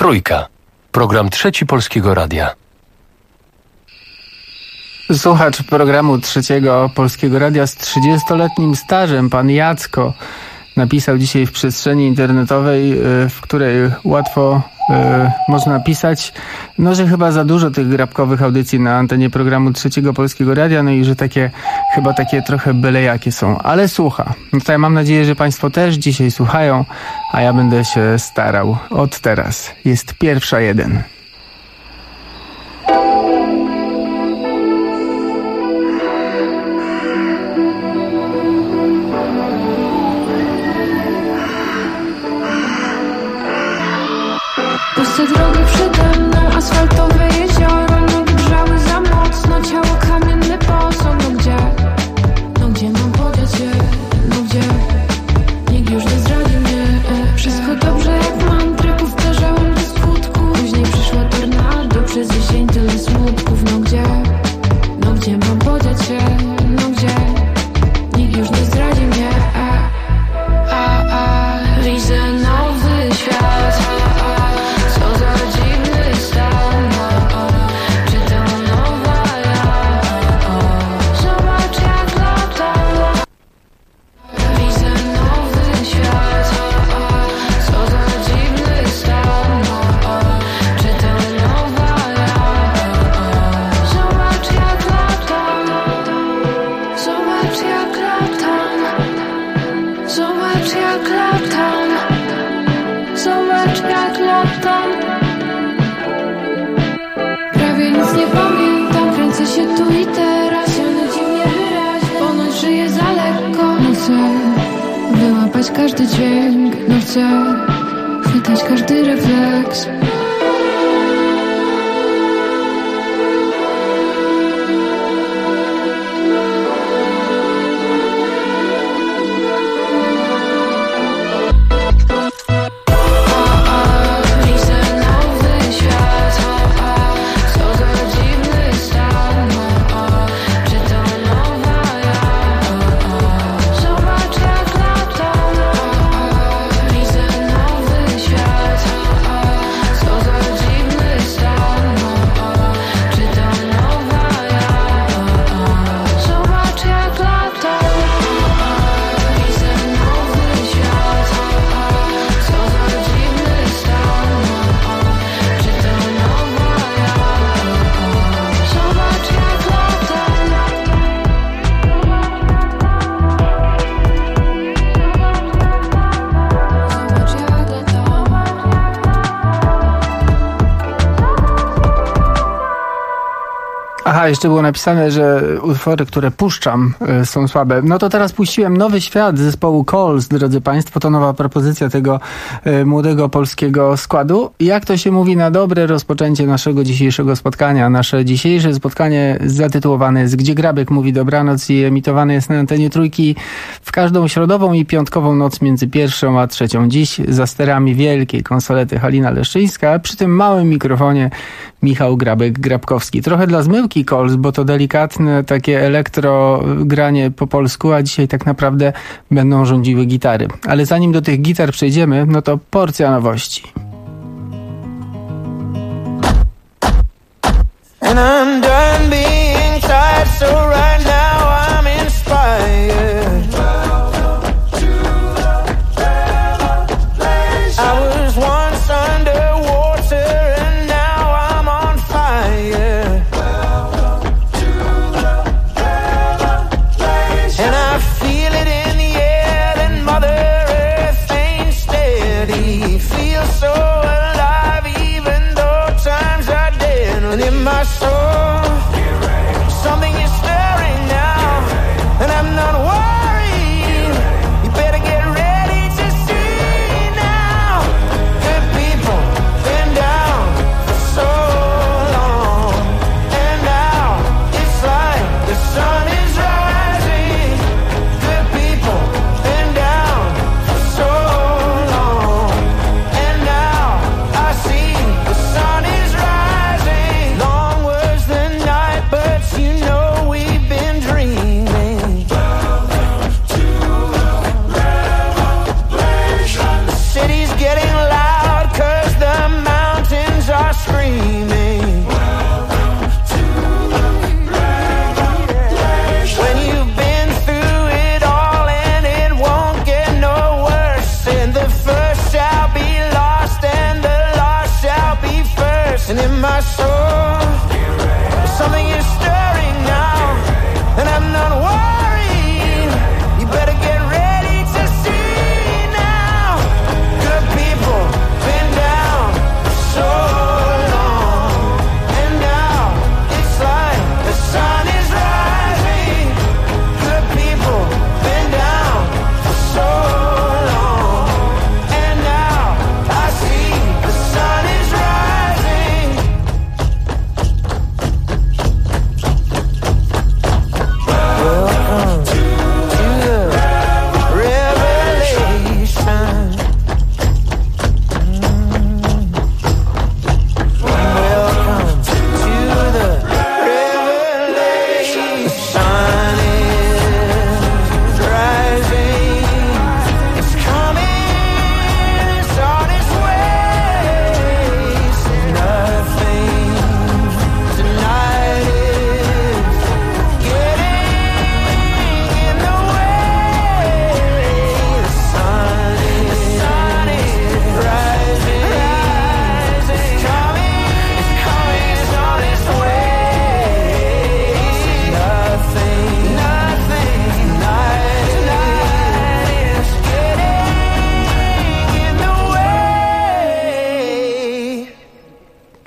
Trójka. Program Trzeci Polskiego Radia. Słuchacz programu Trzeciego Polskiego Radia z 30-letnim stażem, pan Jacko, napisał dzisiaj w przestrzeni internetowej, w której łatwo można pisać, no że chyba za dużo tych grabkowych audycji na antenie programu Trzeciego Polskiego Radia, no i że chyba takie trochę bylejakie są, ale słucha. No to ja mam nadzieję, że państwo też dzisiaj słuchają, a ja będę się starał od teraz. Jest 1:01. Puste drogi przede mną, asfaltowe jezioro, nogi grzały za mocno, ciało kamienny posąg. No gdzie mam podziać je? No gdzie? Nikt już nie zdradzi mnie. Wszystko dobrze jak mantrę, powtarzałem do skutku. Później przyszło tornado, przez 10 tyle smutków. No gdzie mam podziać się? No gdzie? Nikt już nie zdradzi mnie. Widzę nowy świat. Prawie nic nie pamiętam, kręcę się tu i teraz. Ja nudzi mnie wyraźnie, ponoć żyję za lekko. No chcę wyłapać każdy dźwięk, no chcę chwytać każdy refleks. Aha, jeszcze było napisane, że utwory, które puszczam, są słabe. No to teraz puściłem Nowy Świat zespołu Coles, drodzy państwo. To nowa propozycja tego młodego polskiego składu. Jak to się mówi na dobre rozpoczęcie naszego dzisiejszego spotkania? Nasze dzisiejsze spotkanie zatytułowane jest Gdzie Grabek mówi dobranoc i emitowane jest na antenie Trójki w każdą środową i piątkową noc między 1 a 3. Dziś za sterami wielkiej konsolety Halina Leszczyńska, a przy tym małym mikrofonie Michał Grabek-Grabkowski. Trochę dla zmyłki Coles, bo to delikatne takie elektro granie po polsku, a dzisiaj tak naprawdę będą rządziły gitary. Ale zanim do tych gitar przejdziemy, no to porcja nowości. And I'm done being tired, so right now I'm inspired. I was once underwater and now I'm on fire. And I feel it in the air that Mother Earth ain't steady. Feel so alive even though times are dead. And in my soul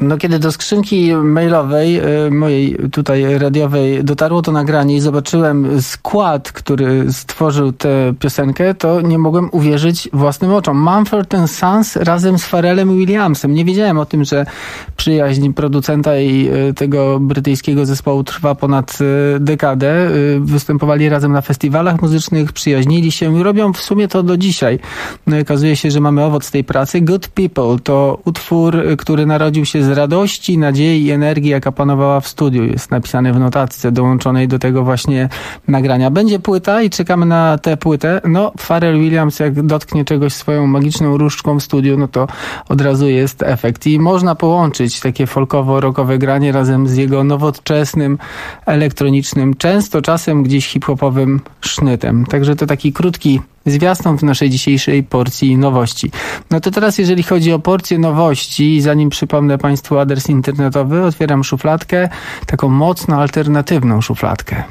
No kiedy do skrzynki mailowej, mojej tutaj radiowej, dotarło to nagranie i zobaczyłem skład, który stworzył tę piosenkę, to nie mogłem uwierzyć własnym oczom. Mumford & Sons razem z Pharrellem Williamsem. Nie wiedziałem o tym, że przyjaźń producenta i tego brytyjskiego zespołu trwa ponad dekadę. Występowali razem na festiwalach muzycznych, przyjaźnili się i robią w sumie to do dzisiaj. No i okazuje się, że mamy owoc tej pracy. Good People to utwór, który narodził się z radości, nadziei i energii, jaka panowała w studiu. Jest napisane w notatce dołączonej do tego właśnie nagrania. Będzie płyta i czekamy na tę płytę. No, Pharrell Williams jak dotknie czegoś swoją magiczną różdżką w studiu, no to od razu jest efekt. I można połączyć takie folkowo-rockowe granie razem z jego nowoczesnym, elektronicznym, często czasem gdzieś hip-hopowym sznytem. Także to taki krótki zwiastun w naszej dzisiejszej porcji nowości. No to teraz, jeżeli chodzi o porcję nowości, zanim przypomnę Państwu adres internetowy, otwieram szufladkę, taką mocno alternatywną szufladkę.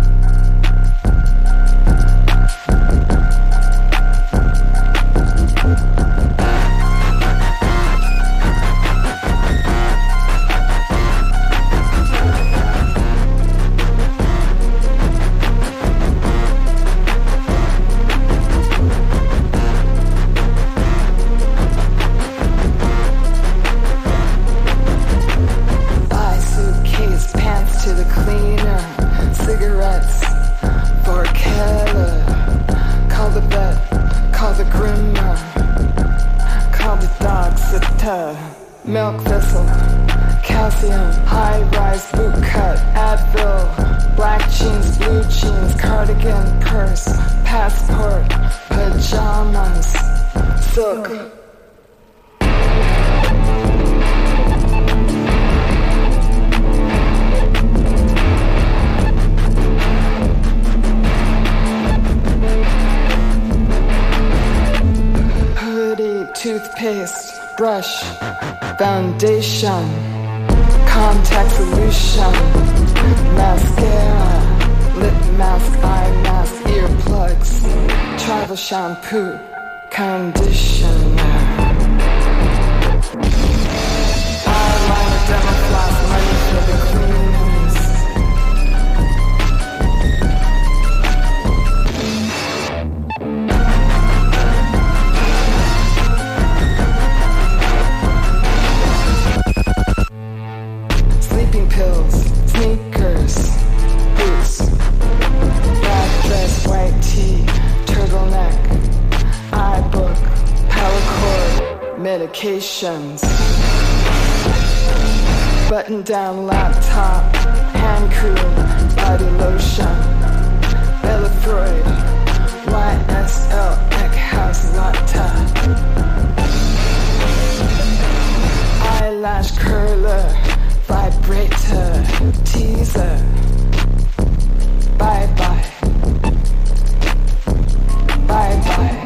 Milk thistle, calcium, high-rise boot cut, Advil, black jeans, blue jeans, cardigan, purse, passport, pajamas, silk. Hoodie, toothpaste, brush, foundation, contact solution, mascara, lip mask, eye mask, earplugs, travel shampoo, conditioner, eyeliner, demo floss, money for the cleaners. Pills, sneakers, boots, black dress, white tee, turtleneck, iBook, power cord, medications, button down laptop, hand cream, body lotion, Bella Freud, YSL, Eckhouse Latte, eyelash curler, vibrator, teaser, bye-bye, bye-bye.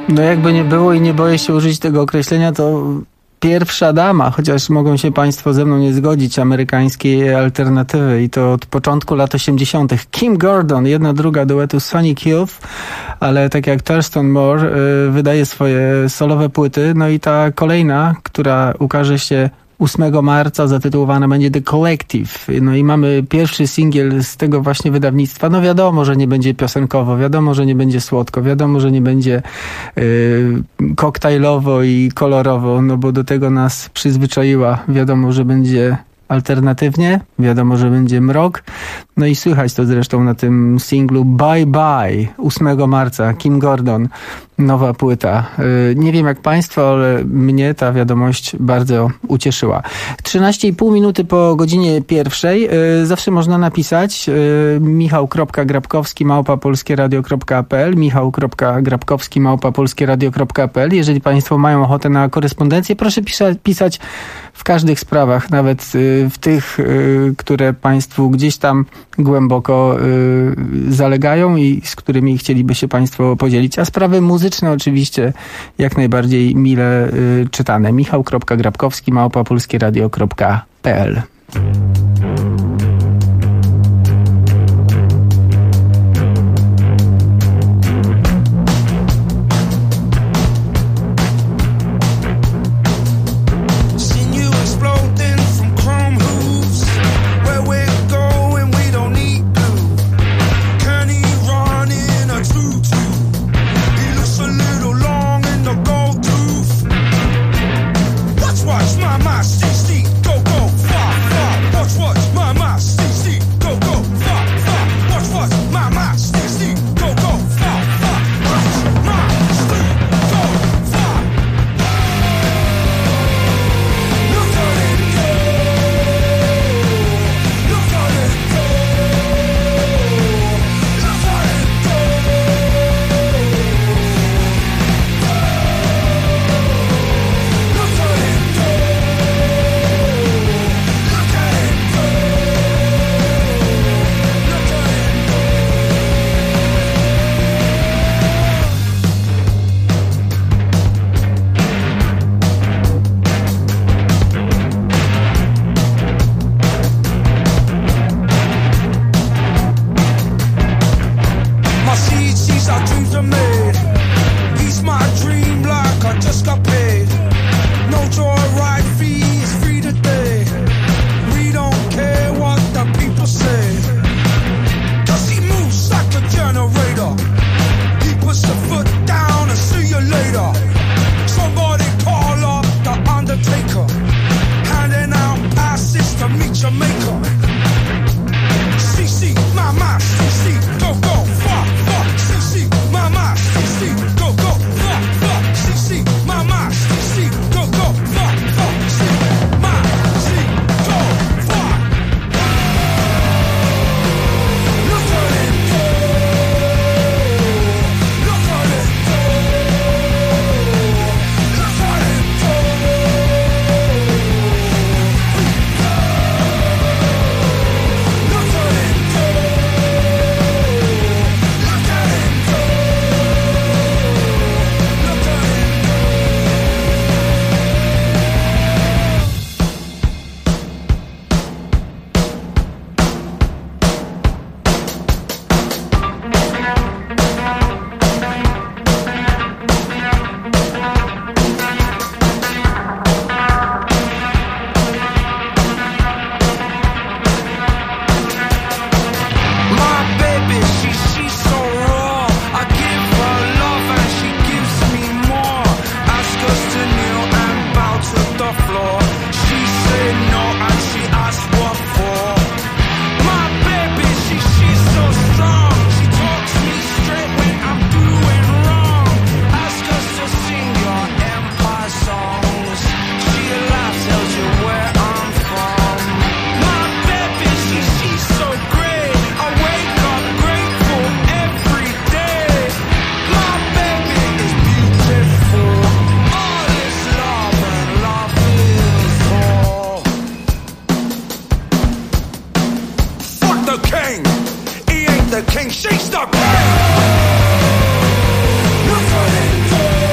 No jakby nie było i nie boję się użyć tego określenia, to pierwsza dama, chociaż mogą się państwo ze mną nie zgodzić, amerykańskiej alternatywy i to od początku lat 80. Kim Gordon, jedna druga duetu Sonic Youth, ale tak jak Thurston Moore wydaje swoje solowe płyty, no i ta kolejna, która ukaże się 8 marca, zatytułowana będzie The Collective. No i mamy pierwszy singiel z tego właśnie wydawnictwa. No wiadomo, że nie będzie piosenkowo, wiadomo, że nie będzie słodko, wiadomo, że nie będzie koktajlowo i kolorowo, no bo do tego nas przyzwyczaiła. Wiadomo, że będzie alternatywnie, wiadomo, że będzie mrok. No i słychać to zresztą na tym singlu Bye Bye 8 marca, Kim Gordon, nowa płyta. Nie wiem jak państwo, ale mnie ta wiadomość bardzo ucieszyła. 13,5 minuty po godzinie 1. Zawsze można napisać michał.grabkowski@polskieradio.pl michał.grabkowski@polskieradio.pl. Jeżeli państwo mają ochotę na korespondencję, proszę pisać w każdych sprawach, nawet w tych, które państwu gdzieś tam głęboko zalegają i z którymi chcieliby się państwo podzielić. A sprawy muzyczne oczywiście jak najbardziej mile czytane. michał.grabkowski@polskieradio.pl. the king, she's the queen.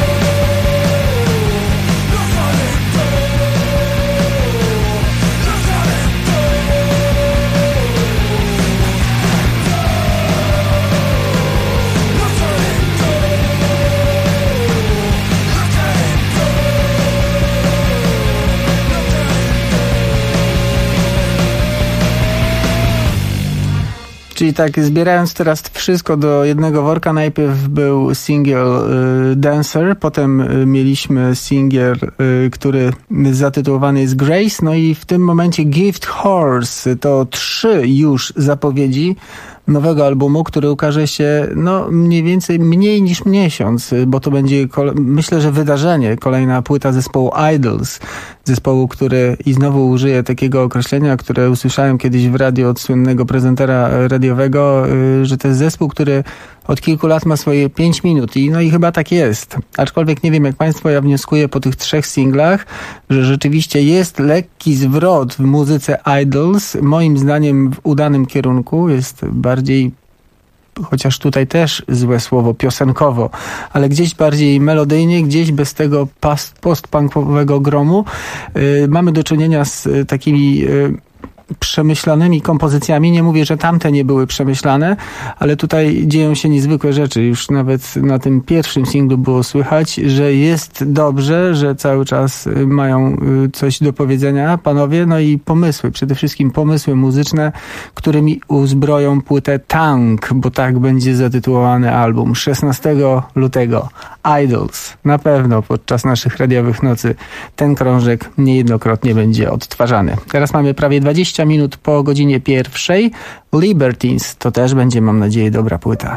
Czyli tak, zbierając teraz wszystko do jednego worka, najpierw był singiel Dancer, potem mieliśmy singiel, który zatytułowany jest Grace, no i w tym momencie Gift Horse. To 3 już zapowiedzi nowego albumu, który ukaże się mniej więcej mniej niż miesiąc, bo to będzie myślę, że wydarzenie, kolejna płyta zespołu Idols, zespołu, który i znowu użyję takiego określenia, które usłyszałem kiedyś w radio od słynnego prezentera radiowego, że to jest zespół, który od kilku lat ma swoje 5 minut i chyba tak jest. Aczkolwiek nie wiem jak Państwo, ja wnioskuję po tych 3 singlach, że rzeczywiście jest lekki zwrot w muzyce Idols, moim zdaniem w udanym kierunku, jest bardziej, chociaż tutaj też złe słowo, piosenkowo, ale gdzieś bardziej melodyjnie, gdzieś bez tego post-punkowego gromu. Mamy do czynienia z takimi przemyślanymi kompozycjami. Nie mówię, że tamte nie były przemyślane, ale tutaj dzieją się niezwykłe rzeczy. Już nawet na tym pierwszym singlu było słychać, że jest dobrze, że cały czas mają coś do powiedzenia panowie, i pomysły, przede wszystkim pomysły muzyczne, którymi uzbroją płytę Tank, bo tak będzie zatytułowany album. 16 lutego Idols. Na pewno podczas naszych radiowych nocy ten krążek niejednokrotnie będzie odtwarzany. Teraz mamy prawie 20 minut po godzinie 1. Libertines to też będzie, mam nadzieję, dobra płyta.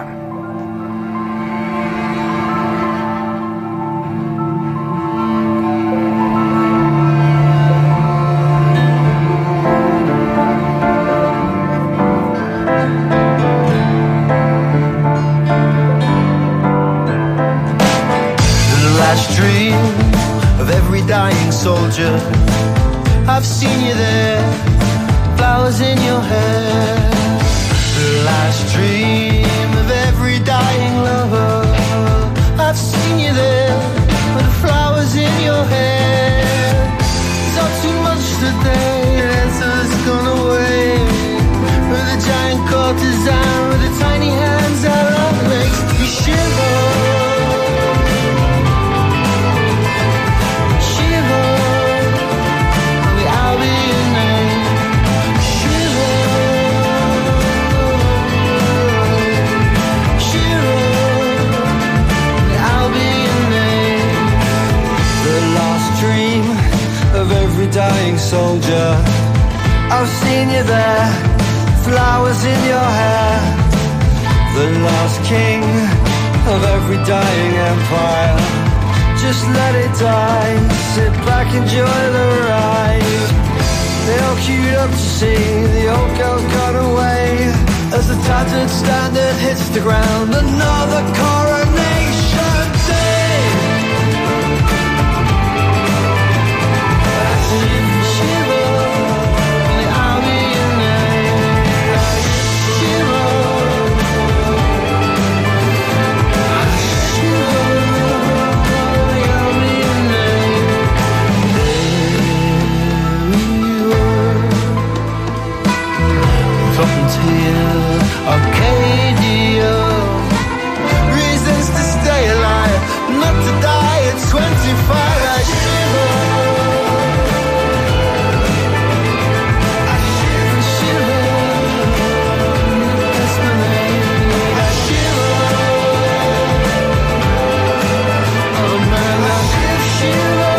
The last dream of every dying soldier, I've seen you there, flowers in your hair. The last dream of every dying lover, I've seen you there, with the flowers in your hair. It's all too much today, answers gone away. With a giant courtesan, with the tiny hands that love makes me shiver. Dying soldier, I've seen you there, flowers in your hair. The last king of every dying empire, just let it die, sit back, enjoy the ride. They all queued up to see the old girl got away, as the tattered standard hits the ground. Another coronation day. Arcadia, reasons to stay alive, not to die at 25. I shiver, I shiver, shiver. That's my name. I shiver, oh man, I shiver.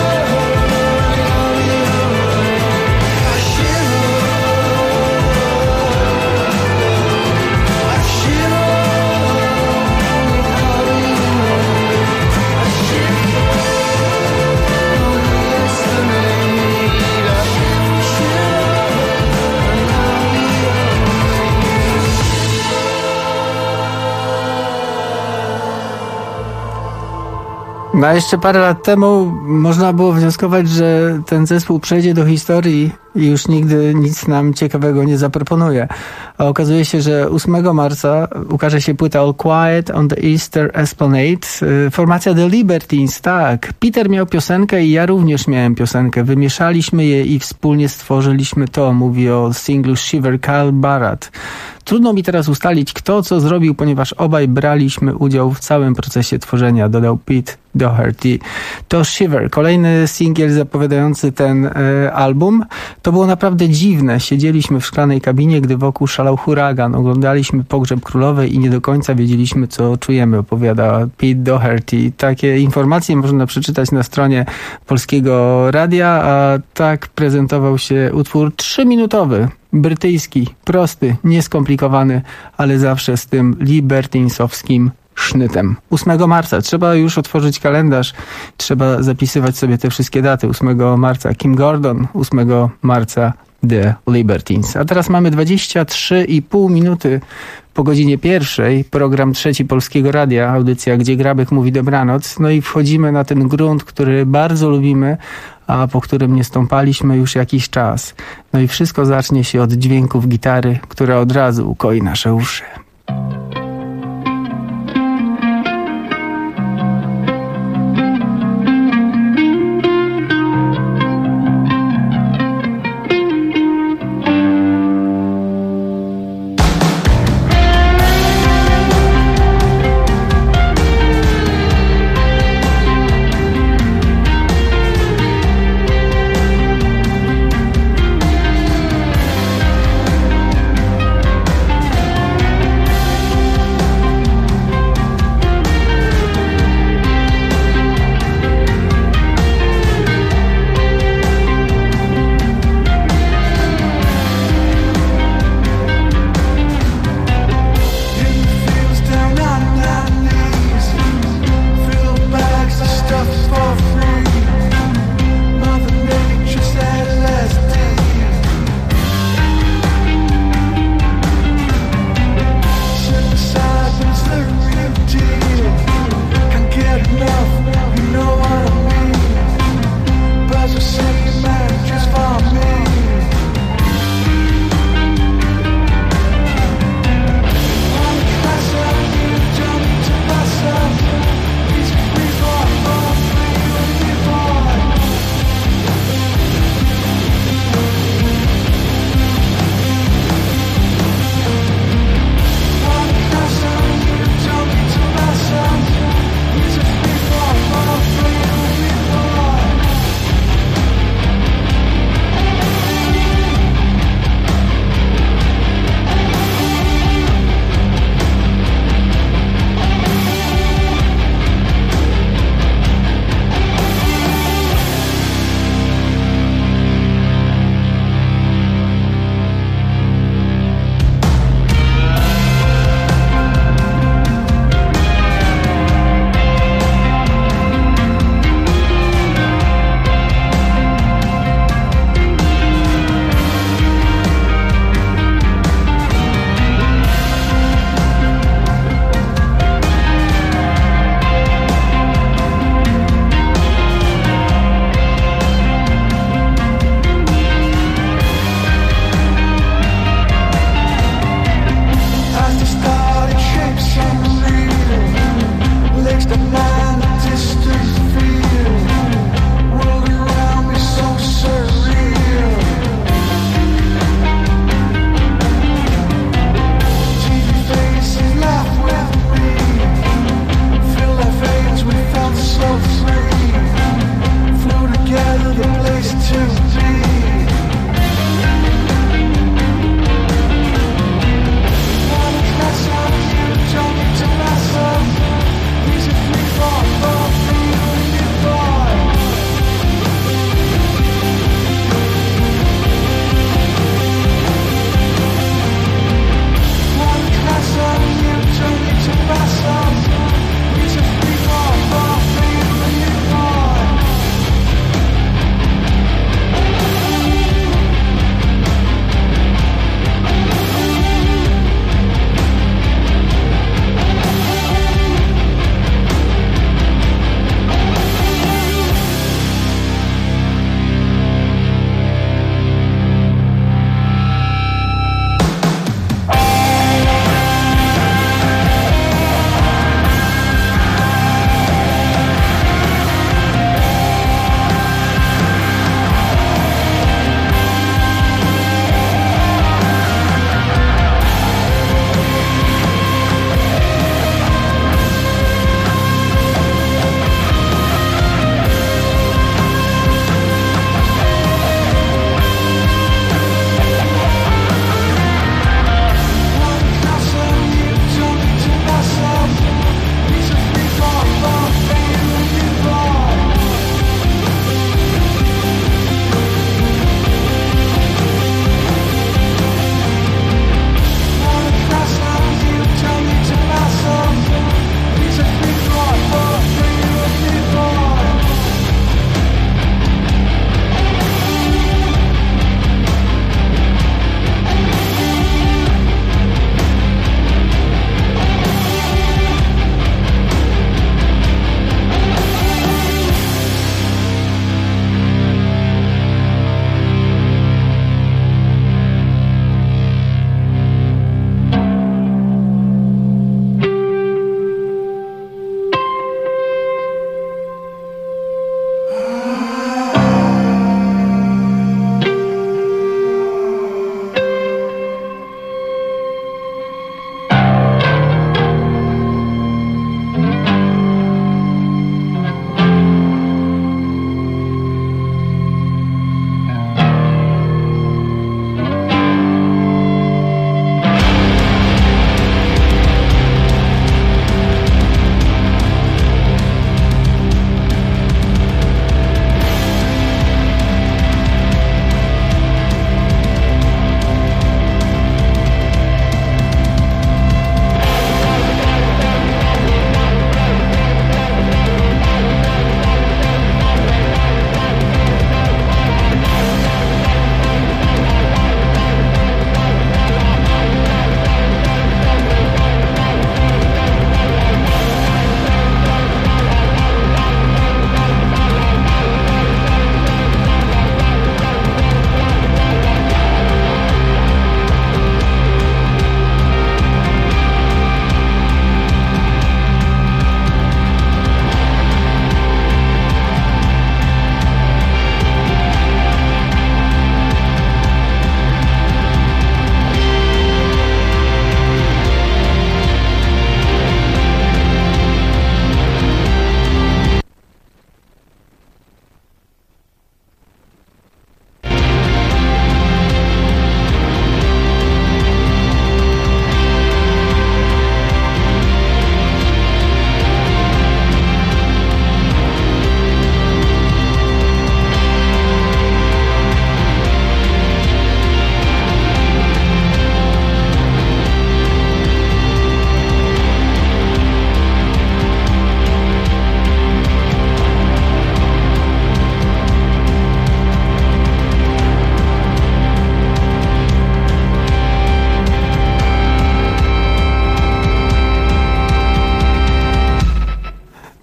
No a jeszcze parę lat temu można było wnioskować, że ten zespół przejdzie do historii i już nigdy nic nam ciekawego nie zaproponuje. A okazuje się, że 8 marca ukaże się płyta All Quiet on the Easter Esplanade. Formacja The Libertines, tak. Peter miał piosenkę i ja również miałem piosenkę. Wymieszaliśmy je i wspólnie stworzyliśmy to. Mówi o singlu Shiver Kyle Barrett. Trudno mi teraz ustalić, kto co zrobił, ponieważ obaj braliśmy udział w całym procesie tworzenia, dodał Pete Doherty. To Shiver, kolejny singiel zapowiadający ten album. To było naprawdę dziwne. Siedzieliśmy w szklanej kabinie, gdy wokół szalał huragan. Oglądaliśmy Pogrzeb Królowej i nie do końca wiedzieliśmy, co czujemy, opowiada Pete Doherty. Takie informacje można przeczytać na stronie Polskiego Radia, a tak prezentował się utwór 3-minutowy. Brytyjski, prosty, nieskomplikowany, ale zawsze z tym libertinsowskim sznytem. 8 marca. Trzeba już otworzyć kalendarz. Trzeba zapisywać sobie te wszystkie daty. 8 marca Kim Gordon, 8 marca The Libertines. A teraz mamy 23,5 minuty po godzinie 1. Program Trzeci Polskiego Radia, audycja Gdzie Grabek mówi dobranoc. No i wchodzimy na ten grunt, który bardzo lubimy, a po którym nie stąpaliśmy już jakiś czas. No i wszystko zacznie się od dźwięków gitary, która od razu ukoi nasze uszy.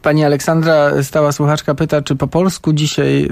Pani Aleksandra, stała słuchaczka, pyta, czy po polsku dzisiaj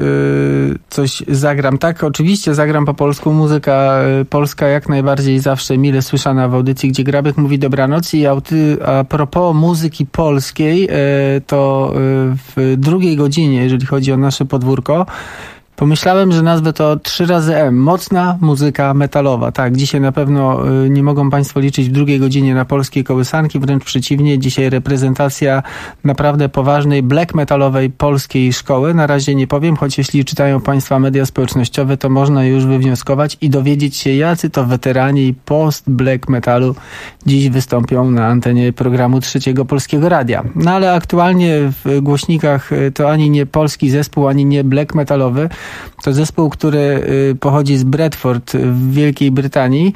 coś zagram. Tak, oczywiście zagram po polsku. Muzyka polska jak najbardziej zawsze mile słyszana w audycji, gdzie Grabek mówi dobranoc. I a propos muzyki polskiej, to w drugiej godzinie, jeżeli chodzi o nasze podwórko, pomyślałem, że nazwę to 3 razy M. Mocna muzyka metalowa. Tak, dzisiaj na pewno nie mogą Państwo liczyć w drugiej godzinie na polskie kołysanki, wręcz przeciwnie. Dzisiaj reprezentacja naprawdę poważnej black metalowej polskiej szkoły. Na razie nie powiem, choć jeśli czytają Państwa media społecznościowe, to można już wywnioskować i dowiedzieć się, jacy to weterani post-black metalu dziś wystąpią na antenie programu Trzeciego Polskiego Radia. No ale aktualnie w głośnikach to ani nie polski zespół, ani nie black metalowy. To zespół, który pochodzi z Bradford w Wielkiej Brytanii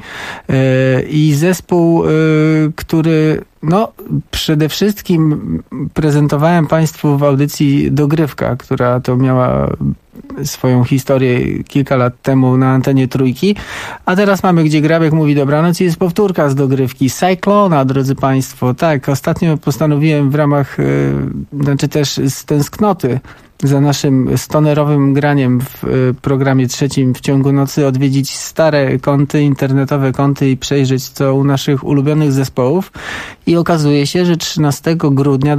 i zespół, który przede wszystkim prezentowałem Państwu w audycji Dogrywka, która to miała swoją historię kilka lat temu na antenie Trójki, a teraz mamy, gdzie Grabek mówi dobranoc i jest powtórka z Dogrywki. Cyclona, drodzy Państwo. Tak, ostatnio postanowiłem w ramach, też z tęsknoty za naszym stonerowym graniem w programie trzecim w ciągu nocy odwiedzić stare konty, internetowe konty i przejrzeć co u naszych ulubionych zespołów. I okazuje się, że 13 grudnia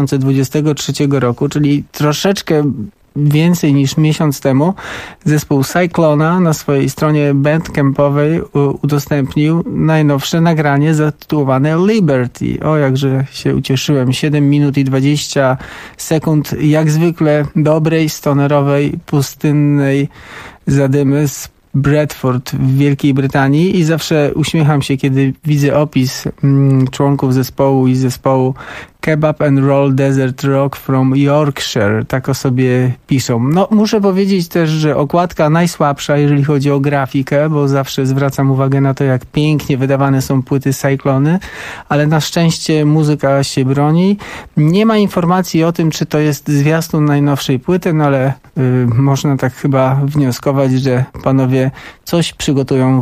2023 roku, czyli troszeczkę więcej niż miesiąc temu, zespół Cyclona na swojej stronie bandcampowej udostępnił najnowsze nagranie zatytułowane Liberty. O, jakże się ucieszyłem. 7 minut i 20 sekund jak zwykle dobrej, stonerowej, pustynnej zadymy z Bradford w Wielkiej Brytanii i zawsze uśmiecham się, kiedy widzę opis członków zespołu i zespołu Kebab and Roll Desert Rock from Yorkshire. Tak o sobie piszą. Muszę powiedzieć też, że okładka najsłabsza, jeżeli chodzi o grafikę, bo zawsze zwracam uwagę na to, jak pięknie wydawane są płyty Cyclony, ale na szczęście muzyka się broni. Nie ma informacji o tym, czy to jest zwiastun najnowszej płyty, ale można tak chyba wnioskować, że panowie coś przygotują w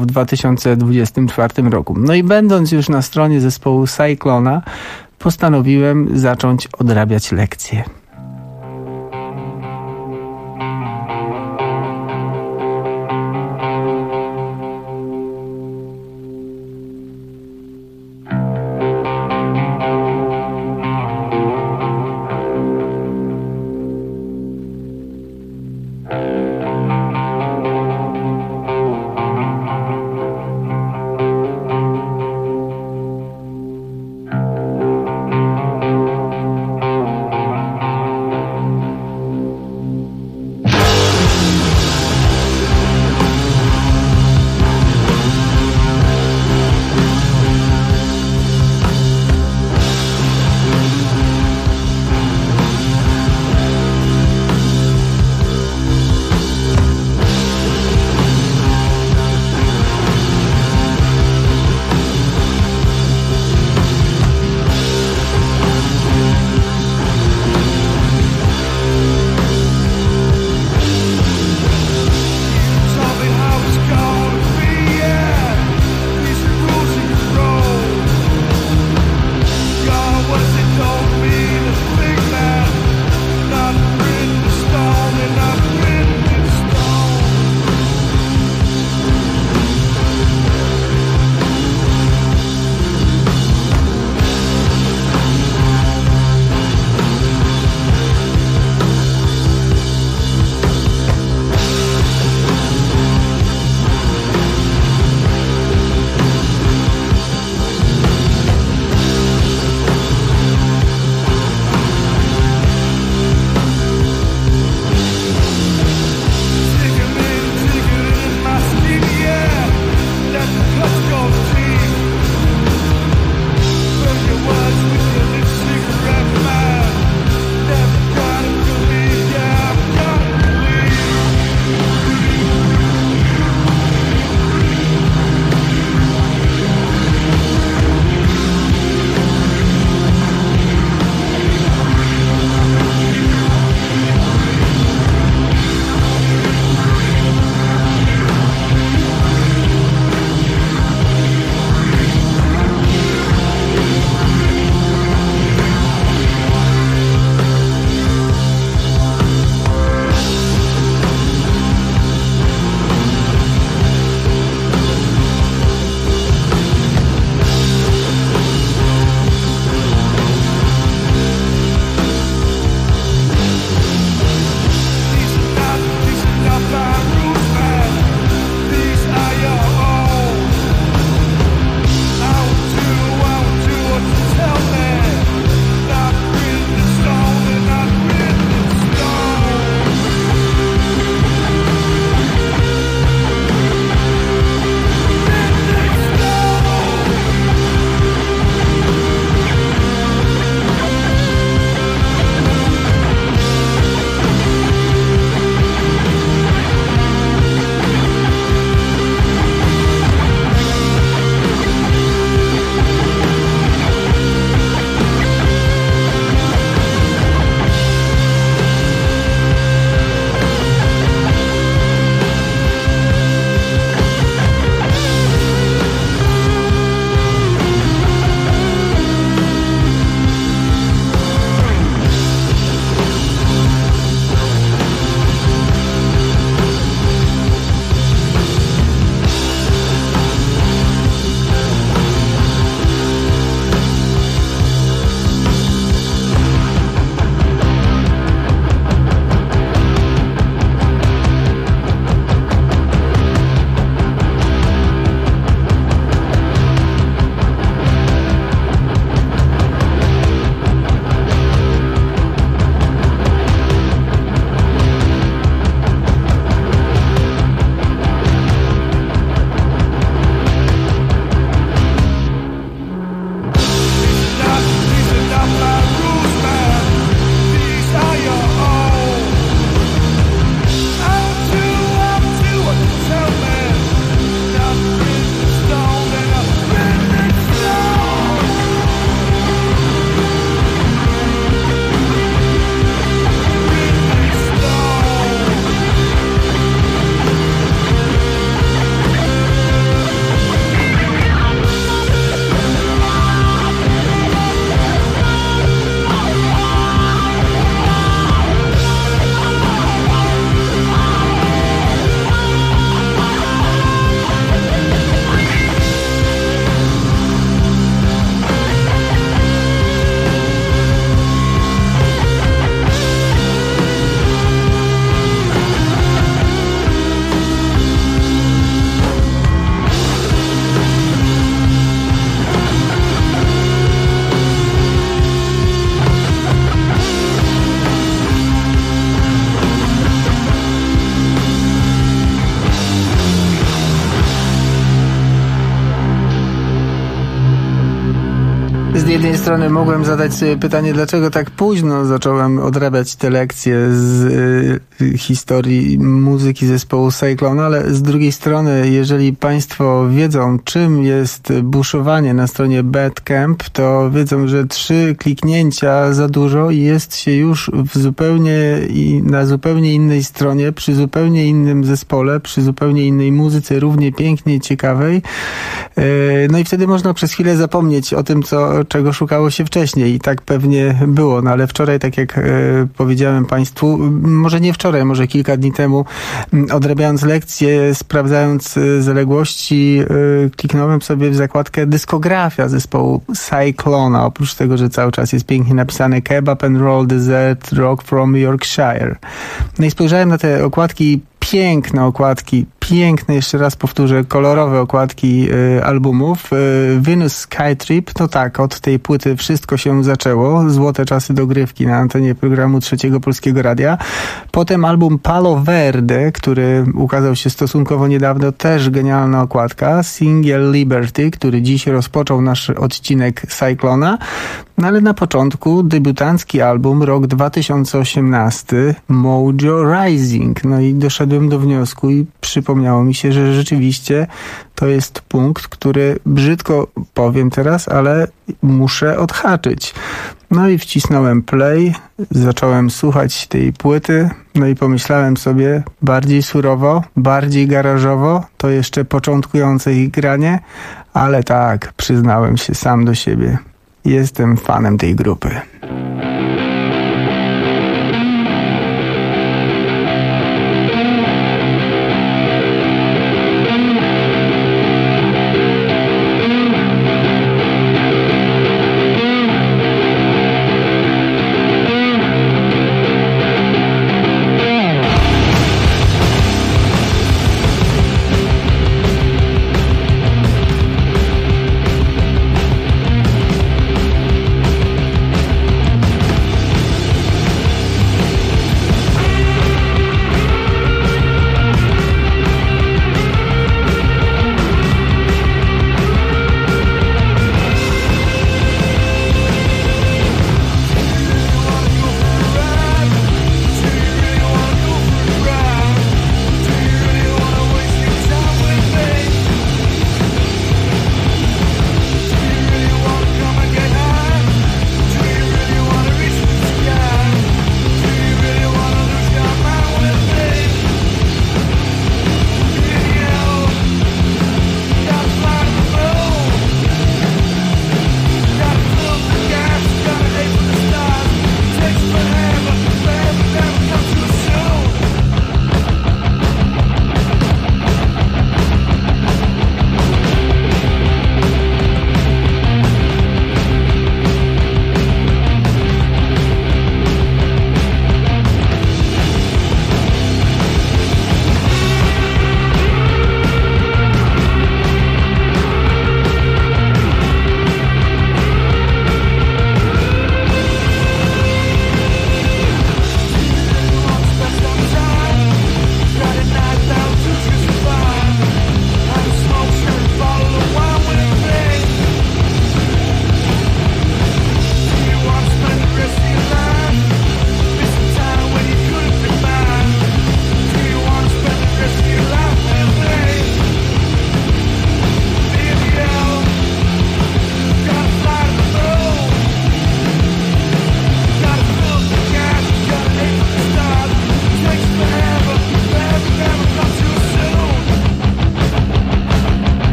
2024 roku. I będąc już na stronie zespołu Cyclona, postanowiłem zacząć odrabiać lekcje. Z jednej strony mogłem zadać sobie pytanie, dlaczego tak późno zacząłem odrabiać te lekcje z historii muzyki zespołu Cyclone, ale z drugiej strony, jeżeli Państwo wiedzą, czym jest buszowanie na stronie Bandcamp, to wiedzą, że 3 kliknięcia za dużo i jest się już na zupełnie innej stronie, przy zupełnie innym zespole, przy zupełnie innej muzyce, równie pięknej, ciekawej. No i wtedy można przez chwilę zapomnieć o tym, czego szukało się wcześniej i tak pewnie było. No ale wczoraj, tak jak powiedziałem Państwu, może nie wczoraj, może kilka dni temu, odrabiając lekcje, sprawdzając zaległości, kliknąłem sobie w zakładkę dyskografia zespołu Cyclona. Oprócz tego, że cały czas jest pięknie napisane Kebab and Roll Desert Rock from Yorkshire. No i spojrzałem na te okładki, piękne, jeszcze raz powtórzę, kolorowe okładki albumów. Venus Skytrip, to tak, od tej płyty wszystko się zaczęło. Złote czasy dogrywki na antenie programu Trzeciego Polskiego Radia. Potem album Palo Verde, który ukazał się stosunkowo niedawno, też genialna okładka. Single Liberty, który dziś rozpoczął nasz odcinek Cyclona. No ale na początku debiutancki album, rok 2018, Mojo Rising. No i doszedłem do wniosku i przypomniało mi się, że rzeczywiście to jest punkt, który brzydko powiem teraz, ale muszę odhaczyć. No i wcisnąłem play, zacząłem słuchać tej płyty, no i pomyślałem sobie, bardziej surowo, bardziej garażowo, to jeszcze początkujące ich granie, ale tak, przyznałem się sam do siebie. Jestem fanem tej grupy.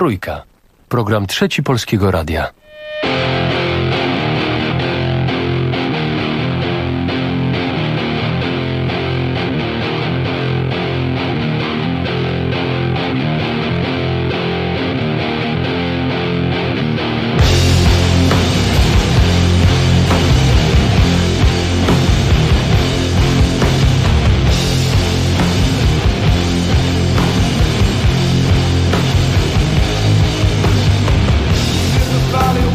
Trójka. Program Trzeci Polskiego Radia. Valley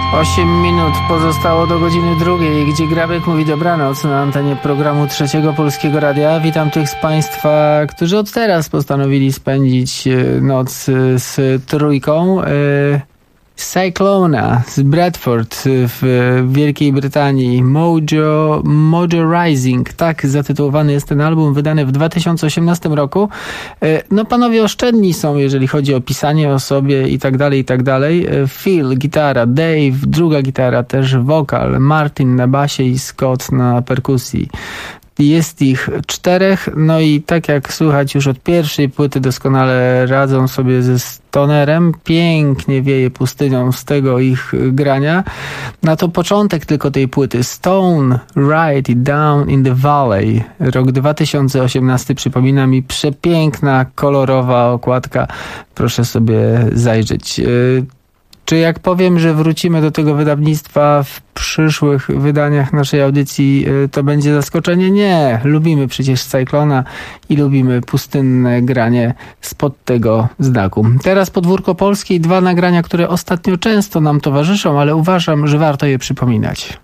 8 minut pozostało do godziny 2, gdzie Grabek mówi dobranoc na antenie programu Trzeciego Polskiego Radia. Witam tych z Państwa, którzy od teraz postanowili spędzić noc z trójką. Cyclona z Bradford w Wielkiej Brytanii. Mojo Rising, tak zatytułowany jest ten album, wydany w 2018 roku. No panowie oszczędni są, jeżeli chodzi o pisanie o sobie i tak dalej, i tak dalej. Phil, gitara, Dave, druga gitara, też wokal, Martin na basie i Scott na perkusji. Jest ich 4, no i tak jak słychać już od pierwszej płyty doskonale radzą sobie ze stonerem. Pięknie wieje pustynią z tego ich grania. Na to początek tylko tej płyty. Stone, Ride It Down in the Valley. Rok 2018 przypomina mi, przepiękna, kolorowa okładka. Proszę sobie zajrzeć. Czy jak powiem, że wrócimy do tego wydawnictwa w przyszłych wydaniach naszej audycji, to będzie zaskoczenie? Nie. Lubimy przecież Cyclona i lubimy pustynne granie spod tego znaku. Teraz podwórko polskie i 2 nagrania, które ostatnio często nam towarzyszą, ale uważam, że warto je przypominać.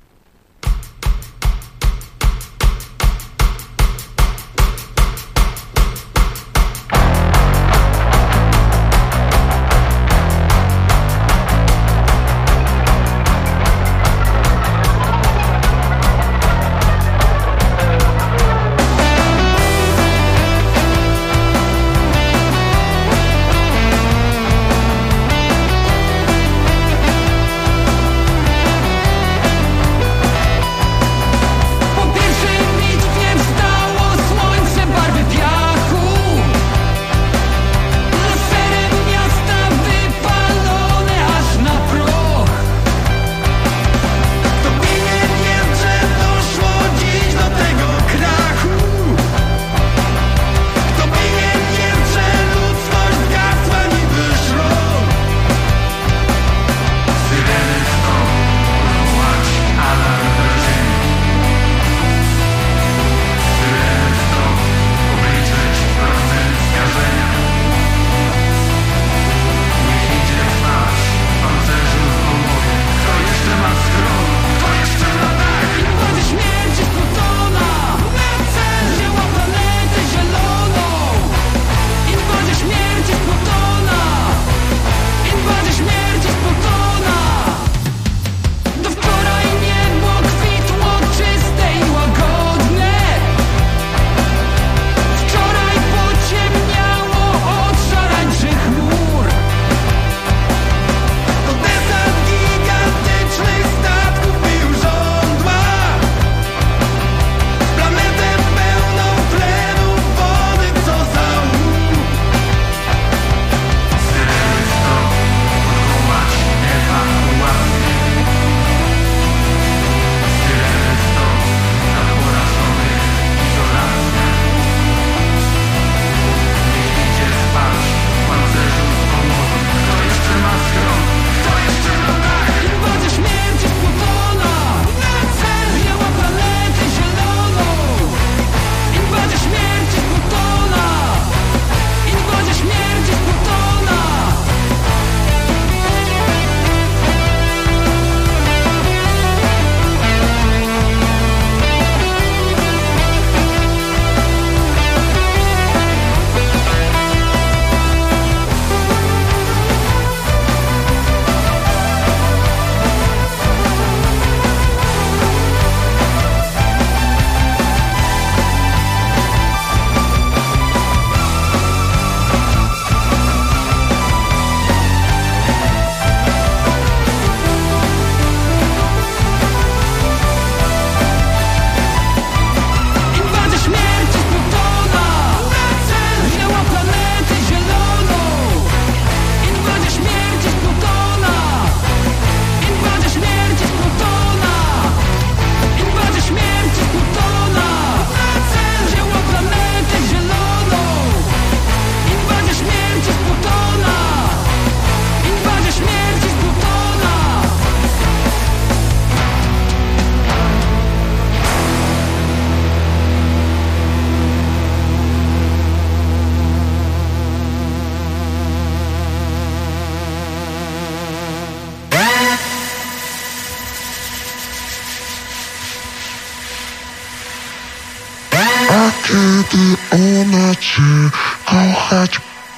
kiedy ona cię kochać.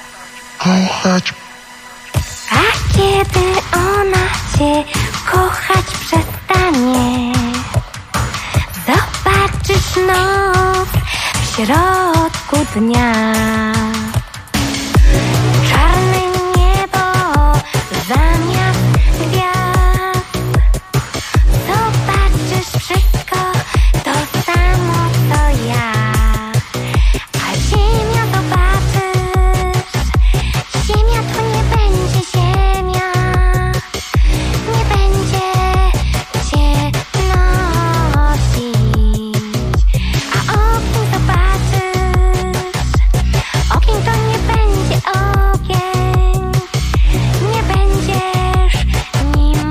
A kiedy ona cię kochać przestanie, zobaczysz noc w środku dnia. Czarne niebo zamiast gwiazd. Zobaczysz wszystko to samo co ja. A ziemia zobaczysz, ziemia to nie będzie ziemia. Nie będzie cię nosić. A ogień zobaczysz, ogień to nie będzie ogień. Nie będziesz nim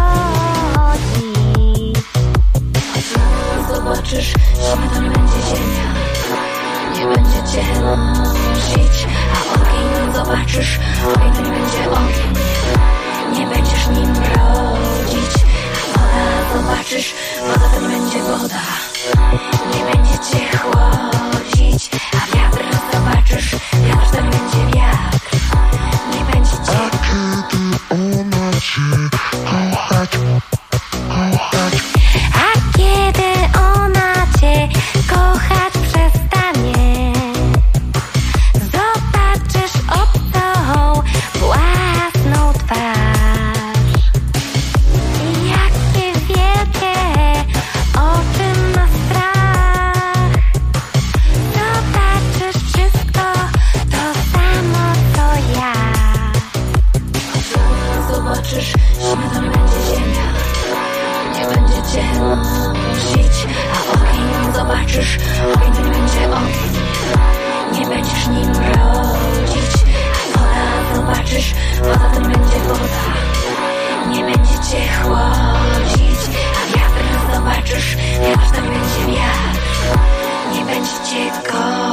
brodzić. Zobaczysz, ziemia to nie będzie ziemia. Nie będzie cię nosić. A ogień zobaczysz, ogień to nie będzie ogień. Nie będziesz nim brodzić. A woda zobaczysz, woda to nie będzie woda. Nie będzie cię chłodzić. A wiatr zobaczysz, wiatr to nie będzie wiatr. Nie będzie cię. A kiedy ona cię kochać. A kiedy ona cię kochać przestanie, zobaczysz obcą własną twarz. Jakie wielkie oczy ma strach. Zobaczysz wszystko to samo co ja. Zobaczysz, ziemia to nie będzie ziemia. Nie będzie cię nosić. A ogień zobaczysz, ogień to nie będzie ogień. Nie będziesz nim brodzić. A woda zobaczysz, woda to nie będzie woda. Nie będzie cię chłodzić. A wiatr zobaczysz, wiatr to nie będzie wiatr. Nie będzie cię